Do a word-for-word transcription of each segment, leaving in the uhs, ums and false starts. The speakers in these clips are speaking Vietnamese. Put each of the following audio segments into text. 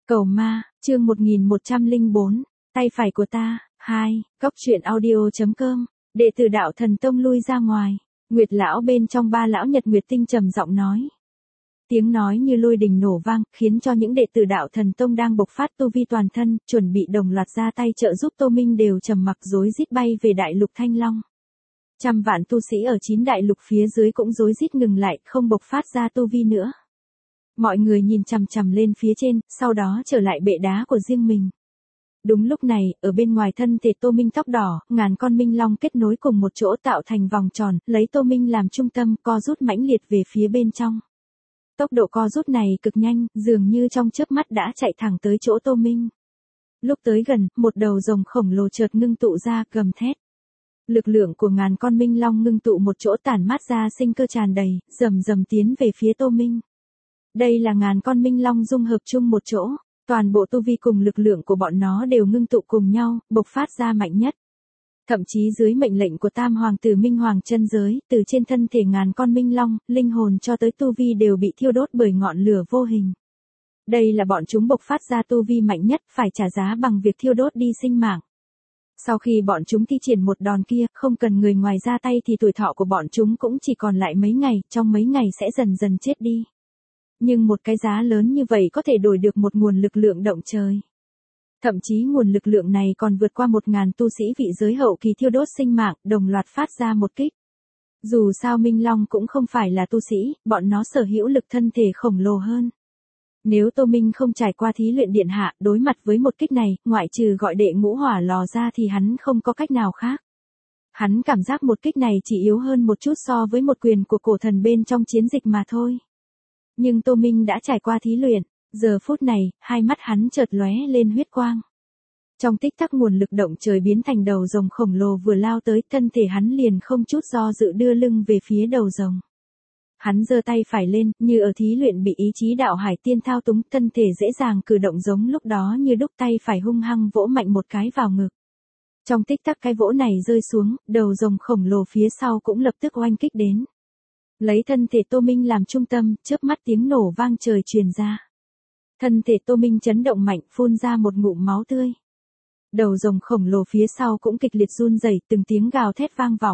Cầu ma, chương một nghìn một trăm lẻ bốn, tay phải của ta, hai, góc truyện audio.com, đệ tử đạo thần tông lui ra ngoài, Nguyệt lão bên trong ba lão Nhật Nguyệt Tinh trầm giọng nói. Tiếng nói như lôi đình nổ vang, khiến cho những đệ tử đạo thần tông đang bộc phát tu vi toàn thân, chuẩn bị đồng loạt ra tay trợ giúp Tô Minh đều trầm mặc rối rít bay về đại lục Thanh Long. Trăm vạn tu sĩ ở chín đại lục phía dưới cũng rối rít ngừng lại, không bộc phát ra tu vi nữa. Mọi người nhìn chằm chằm lên phía trên, sau đó trở lại bệ đá của riêng mình. Đúng lúc này, ở bên ngoài thân thể Tô Minh tóc đỏ, ngàn con minh long kết nối cùng một chỗ tạo thành vòng tròn, lấy Tô Minh làm trung tâm, co rút mãnh liệt về phía bên trong. Tốc độ co rút này cực nhanh, dường như trong chớp mắt đã chạy thẳng tới chỗ Tô Minh. Lúc tới gần, một đầu rồng khổng lồ chợt ngưng tụ ra, gầm thét. Lực lượng của ngàn con minh long ngưng tụ một chỗ tản mát ra sinh cơ tràn đầy, rầm rầm tiến về phía Tô Minh. Đây là ngàn con minh long dung hợp chung một chỗ, toàn bộ tu vi cùng lực lượng của bọn nó đều ngưng tụ cùng nhau, bộc phát ra mạnh nhất. Thậm chí dưới mệnh lệnh của Tam Hoàng tử Minh Hoàng chân giới, từ trên thân thể ngàn con minh long, linh hồn cho tới tu vi đều bị thiêu đốt bởi ngọn lửa vô hình. Đây là bọn chúng bộc phát ra tu vi mạnh nhất, phải trả giá bằng việc thiêu đốt đi sinh mạng. Sau khi bọn chúng thi triển một đòn kia, không cần người ngoài ra tay thì tuổi thọ của bọn chúng cũng chỉ còn lại mấy ngày, trong mấy ngày sẽ dần dần chết đi. Nhưng một cái giá lớn như vậy có thể đổi được một nguồn lực lượng động trời. Thậm chí nguồn lực lượng này còn vượt qua một ngàn tu sĩ vị giới hậu kỳ thiêu đốt sinh mạng, đồng loạt phát ra một kích. Dù sao Minh Long cũng không phải là tu sĩ, bọn nó sở hữu lực thân thể khổng lồ hơn. Nếu Tô Minh không trải qua thí luyện điện hạ, đối mặt với một kích này, ngoại trừ gọi đệ ngũ hỏa lò ra thì hắn không có cách nào khác. Hắn cảm giác một kích này chỉ yếu hơn một chút so với một quyền của cổ thần bên trong chiến dịch mà thôi. Nhưng Tô Minh đã trải qua thí luyện, giờ phút này, hai mắt hắn chợt lóe lên huyết quang. Trong tích tắc nguồn lực động trời biến thành đầu rồng khổng lồ vừa lao tới, thân thể hắn liền không chút do dự đưa lưng về phía đầu rồng. Hắn giơ tay phải lên, như ở thí luyện bị ý chí đạo hải tiên thao túng, thân thể dễ dàng cử động giống lúc đó như đúc tay phải hung hăng vỗ mạnh một cái vào ngực. Trong tích tắc cái vỗ này rơi xuống, đầu rồng khổng lồ phía sau cũng lập tức oanh kích đến. Lấy thân thể Tô Minh làm trung tâm, chớp mắt tiếng nổ vang trời truyền ra. Thân thể Tô Minh chấn động mạnh, phun ra một ngụm máu tươi. Đầu rồng khổng lồ phía sau cũng kịch liệt run rẩy, từng tiếng gào thét vang vọng.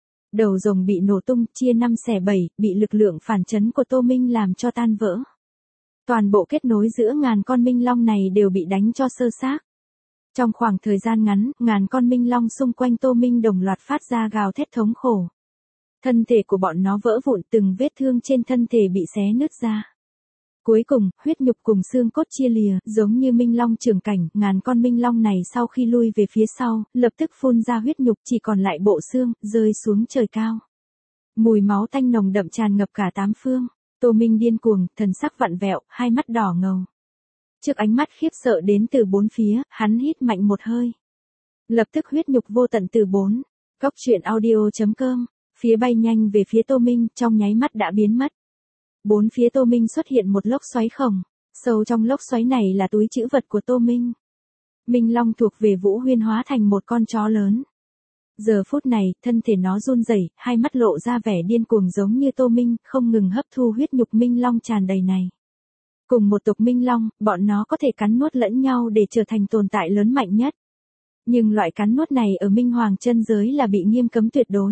Đầu rồng bị nổ tung, chia năm xẻ bảy, bị lực lượng phản chấn của Tô Minh làm cho tan vỡ. Toàn bộ kết nối giữa ngàn con minh long này đều bị đánh cho sơ xác. Trong khoảng thời gian ngắn, ngàn con minh long xung quanh Tô Minh đồng loạt phát ra gào thét thống khổ. Thân thể của bọn nó vỡ vụn, từng vết thương trên thân thể bị xé nứt ra. Cuối cùng, huyết nhục cùng xương cốt chia lìa, giống như minh long trưởng cảnh, ngàn con minh long này sau khi lui về phía sau, lập tức phun ra huyết nhục, chỉ còn lại bộ xương, rơi xuống trời cao. Mùi máu tanh nồng đậm tràn ngập cả tám phương. Tô Minh điên cuồng, thần sắc vặn vẹo, hai mắt đỏ ngầu. Trước ánh mắt khiếp sợ đến từ bốn phía, hắn hít mạnh một hơi. Lập tức huyết nhục vô tận từ bốn. Góc truyện audio.com, phía bay nhanh về phía Tô Minh, trong nháy mắt đã biến mất. Bốn phía Tô Minh xuất hiện một lốc xoáy khổng, sâu trong lốc xoáy này là túi trữ vật của Tô Minh. Minh Long thuộc về Vũ Huyên hóa thành một con chó lớn. Giờ phút này, thân thể nó run rẩy, hai mắt lộ ra vẻ điên cuồng giống như Tô Minh, không ngừng hấp thu huyết nhục Minh Long tràn đầy này. Cùng một tộc Minh Long, bọn nó có thể cắn nuốt lẫn nhau để trở thành tồn tại lớn mạnh nhất. Nhưng loại cắn nuốt này ở Minh Hoàng chân giới là bị nghiêm cấm tuyệt đối.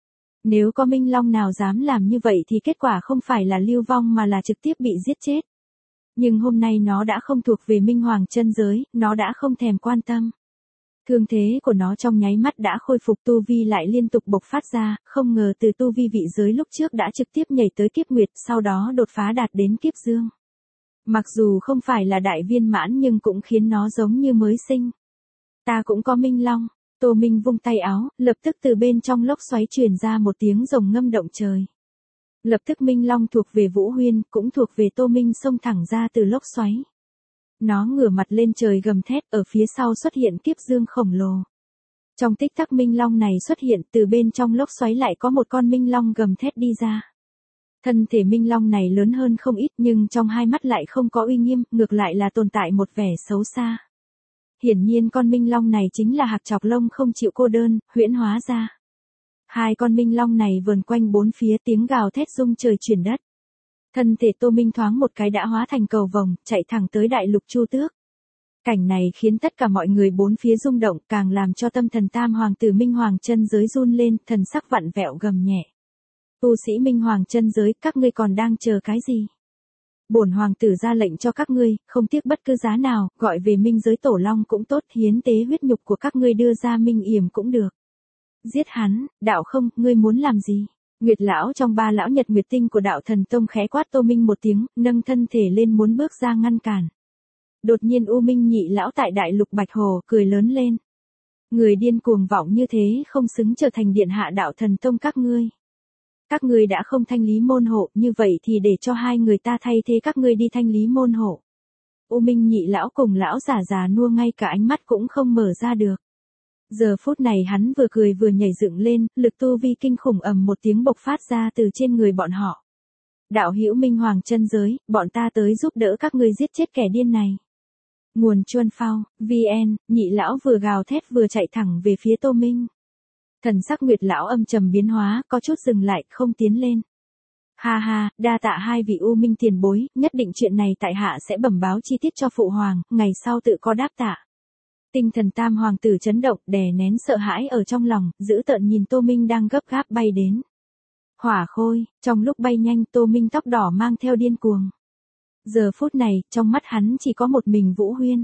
Nếu có Minh Long nào dám làm như vậy thì kết quả không phải là lưu vong mà là trực tiếp bị giết chết. Nhưng hôm nay nó đã không thuộc về Minh Hoàng chân giới, nó đã không thèm quan tâm. Thương thế của nó trong nháy mắt đã khôi phục, tu vi lại liên tục bộc phát ra, không ngờ từ tu vi vị giới lúc trước đã trực tiếp nhảy tới kiếp nguyệt, sau đó đột phá đạt đến kiếp dương. Mặc dù không phải là đại viên mãn nhưng cũng khiến nó giống như mới sinh. Ta cũng có Minh Long. Tô Minh vung tay áo, lập tức từ bên trong lốc xoáy truyền ra một tiếng rồng ngâm động trời. Lập tức Minh Long thuộc về Vũ Huyên, cũng thuộc về Tô Minh xông thẳng ra từ lốc xoáy. Nó ngửa mặt lên trời gầm thét, ở phía sau xuất hiện kiếp dương khổng lồ. Trong tích tắc Minh Long này xuất hiện, từ bên trong lốc xoáy lại có một con Minh Long gầm thét đi ra. Thân thể Minh Long này lớn hơn không ít nhưng trong hai mắt lại không có uy nghiêm, ngược lại là tồn tại một vẻ xấu xa. Hiển nhiên con Minh Long này chính là Hạc Chọc Lông không chịu cô đơn, huyễn hóa ra. Hai con Minh Long này vờn quanh bốn phía, tiếng gào thét rung trời chuyển đất. Thân thể Tô Minh thoáng một cái đã hóa thành cầu vồng, chạy thẳng tới đại lục Chu Tước. Cảnh này khiến tất cả mọi người bốn phía rung động, càng làm cho tâm thần tam hoàng tử Minh Hoàng chân giới run lên, thần sắc vặn vẹo gầm nhẹ. Tu sĩ Minh Hoàng chân giới, các ngươi còn đang chờ cái gì? Bổn hoàng tử ra lệnh cho các ngươi, không tiếc bất cứ giá nào, gọi về minh giới tổ long cũng tốt, hiến tế huyết nhục của các ngươi đưa ra minh yểm cũng được. Giết hắn, đạo không, ngươi muốn làm gì? Nguyệt lão trong ba lão nhật nguyệt tinh của đạo thần tông khẽ quát Tô Minh một tiếng, nâng thân thể lên muốn bước ra ngăn cản. Đột nhiên U Minh nhị lão tại đại lục Bạch Hồ cười lớn lên. Người điên cuồng vọng như thế không xứng trở thành điện hạ đạo thần tông các ngươi. Các ngươi đã không thanh lý môn hộ, như vậy thì để cho hai người ta thay thế các ngươi đi thanh lý môn hộ. U Minh nhị lão cùng lão già già nua ngay cả ánh mắt cũng không mở ra được. Giờ phút này hắn vừa cười vừa nhảy dựng lên, lực tu vi kinh khủng ầm một tiếng bộc phát ra từ trên người bọn họ. Đạo hữu Minh Hoàng chân giới, bọn ta tới giúp đỡ các ngươi giết chết kẻ điên này. Nguồn Chuân Phao, vn, nhị lão vừa gào thét vừa chạy thẳng về phía Tô Minh. Thần sắc Nguyệt lão âm trầm biến hóa, có chút dừng lại, không tiến lên. Ha ha, đa tạ hai vị U Minh tiền bối, nhất định chuyện này tại hạ sẽ bẩm báo chi tiết cho phụ hoàng, ngày sau tự có đáp tạ. Tinh thần tam hoàng tử chấn động, đè nén sợ hãi ở trong lòng, giữ tợn nhìn Tô Minh đang gấp gáp bay đến. Hỏa Khôi, trong lúc bay nhanh Tô Minh tóc đỏ mang theo điên cuồng. Giờ phút này, trong mắt hắn chỉ có một mình Vũ Huyên.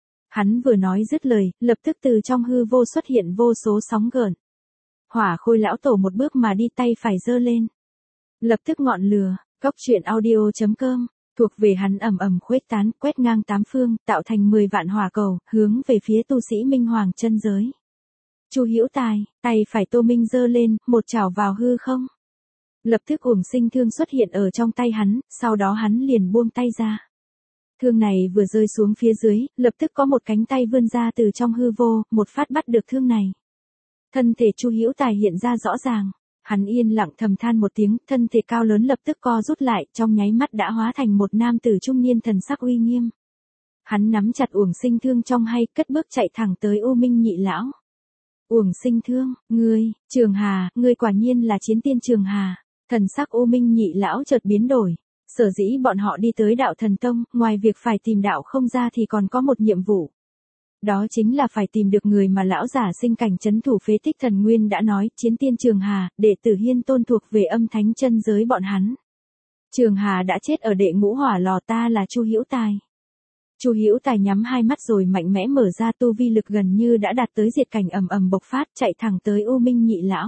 Hắn vừa nói dứt lời, lập tức từ trong hư vô xuất hiện vô số sóng gợn. Hỏa Khôi lão tổ một bước mà đi, tay phải giơ lên. Lập tức ngọn lửa, góc truyện audio chấm com, thuộc về hắn ầm ầm khuếch tán, quét ngang tám phương, tạo thành mười vạn hỏa cầu, hướng về phía tu sĩ Minh Hoàng chân giới. Chu Hữu Tài, tay phải Tô Minh giơ lên, một chảo vào hư không. Lập tức uổng sinh thương xuất hiện ở trong tay hắn, sau đó hắn liền buông tay ra. Thương này vừa rơi xuống phía dưới, lập tức có một cánh tay vươn ra từ trong hư vô, một phát bắt được thương này. Thân thể Chu Hữu Tài hiện ra rõ ràng. Hắn yên lặng thầm than một tiếng, thân thể cao lớn lập tức co rút lại, trong nháy mắt đã hóa thành một nam tử trung niên thần sắc uy nghiêm. Hắn nắm chặt uổng sinh thương trong hay, cất bước chạy thẳng tới U Minh nhị lão. Uổng sinh thương, ngươi, Trường Hà, ngươi quả nhiên là chiến tiên Trường Hà. Thần sắc U Minh nhị lão chợt biến đổi. Sở dĩ bọn họ đi tới đạo thần tông, ngoài việc phải tìm đạo không ra thì còn có một nhiệm vụ. Đó chính là phải tìm được người mà lão giả sinh cảnh chấn thủ phế tích thần nguyên đã nói, chiến tiên Trường Hà, đệ tử Hiên Tôn thuộc về âm thánh chân giới bọn hắn. Trường Hà đã chết ở đệ ngũ hỏa lò, ta là Chu Hữu Tài. Chu Hữu Tài nhắm hai mắt rồi mạnh mẽ mở ra, tu vi lực gần như đã đạt tới diệt cảnh ầm ầm bộc phát, chạy thẳng tới U Minh nhị lão.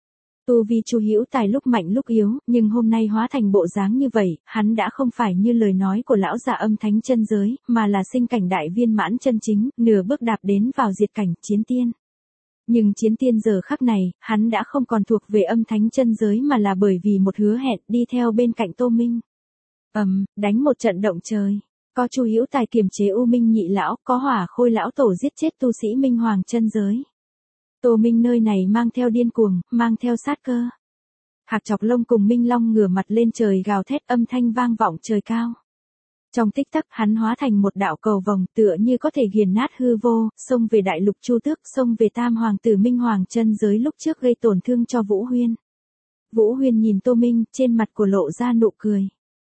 Tu vi Chu Hữu Tài lúc mạnh lúc yếu, nhưng hôm nay hóa thành bộ dáng như vậy, hắn đã không phải như lời nói của lão giả âm thánh chân giới, mà là sinh cảnh đại viên mãn chân chính, nửa bước đạp đến vào diệt cảnh chiến tiên. Nhưng chiến tiên giờ khắc này, hắn đã không còn thuộc về âm thánh chân giới mà là bởi vì một hứa hẹn đi theo bên cạnh Tô Minh. Ầm, um, đánh một trận động trời. Có Chu Hữu Tài kiềm chế U Minh nhị lão, có Hỏa Khôi lão tổ giết chết tu sĩ Minh Hoàng chân giới. Tô Minh nơi này mang theo điên cuồng, mang theo sát cơ. Hạc Chọc Lông cùng Minh Long ngửa mặt lên trời gào thét, âm thanh vang vọng trời cao. Trong tích tắc hắn hóa thành một đạo cầu vồng, tựa như có thể nghiền nát hư vô, xông về đại lục Chu Tước, xông về tam hoàng tử Minh Hoàng chân giới lúc trước gây tổn thương cho Vũ Huyên. Vũ Huyên nhìn Tô Minh, trên mặt của lộ ra nụ cười.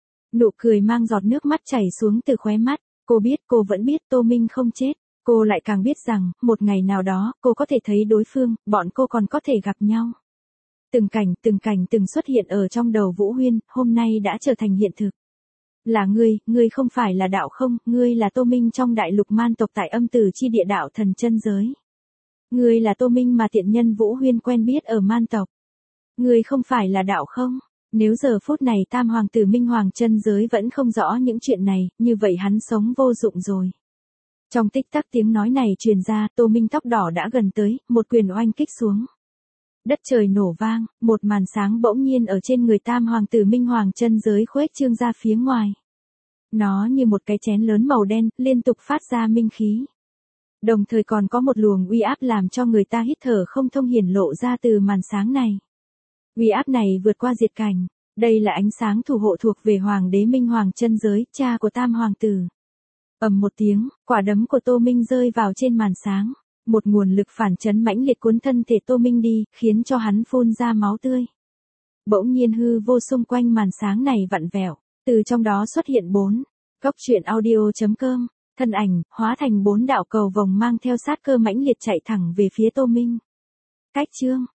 Nụ cười mang giọt nước mắt chảy xuống từ khóe mắt, cô biết, cô vẫn biết Tô Minh không chết. Cô lại càng biết rằng, một ngày nào đó, cô có thể thấy đối phương, bọn cô còn có thể gặp nhau. Từng cảnh, từng cảnh từng xuất hiện ở trong đầu Vũ Huyên, hôm nay đã trở thành hiện thực. Là ngươi, ngươi không phải là đạo không, ngươi là Tô Minh trong đại lục man tộc tại âm tử chi địa đạo thần chân giới. Ngươi là Tô Minh mà tiện nhân Vũ Huyên quen biết ở man tộc. Ngươi không phải là đạo không? Nếu giờ phút này tam hoàng tử Minh Hoàng chân giới vẫn không rõ những chuyện này, như vậy hắn sống vô dụng rồi. Trong tích tắc tiếng nói này truyền ra, Tô Minh tóc đỏ đã gần tới, một quyền oanh kích xuống. Đất trời nổ vang, một màn sáng bỗng nhiên ở trên người tam hoàng tử Minh Hoàng chân giới khuếch trương ra phía ngoài. Nó như một cái chén lớn màu đen, liên tục phát ra minh khí. Đồng thời còn có một luồng uy áp làm cho người ta hít thở không thông hiển lộ ra từ màn sáng này. Uy áp này vượt qua diệt cảnh. Đây là ánh sáng thủ hộ thuộc về Hoàng đế Minh Hoàng chân giới, cha của tam hoàng tử. Ầm một tiếng, quả đấm của Tô Minh rơi vào trên màn sáng. Một nguồn lực phản chấn mãnh liệt cuốn thân thể Tô Minh đi, khiến cho hắn phun ra máu tươi. Bỗng nhiên hư vô xung quanh màn sáng này vặn vẹo. Từ trong đó xuất hiện bốn. Góc truyện audio.com, thân ảnh, hóa thành bốn đạo cầu vồng mang theo sát cơ mãnh liệt chạy thẳng về phía Tô Minh. Cách chương.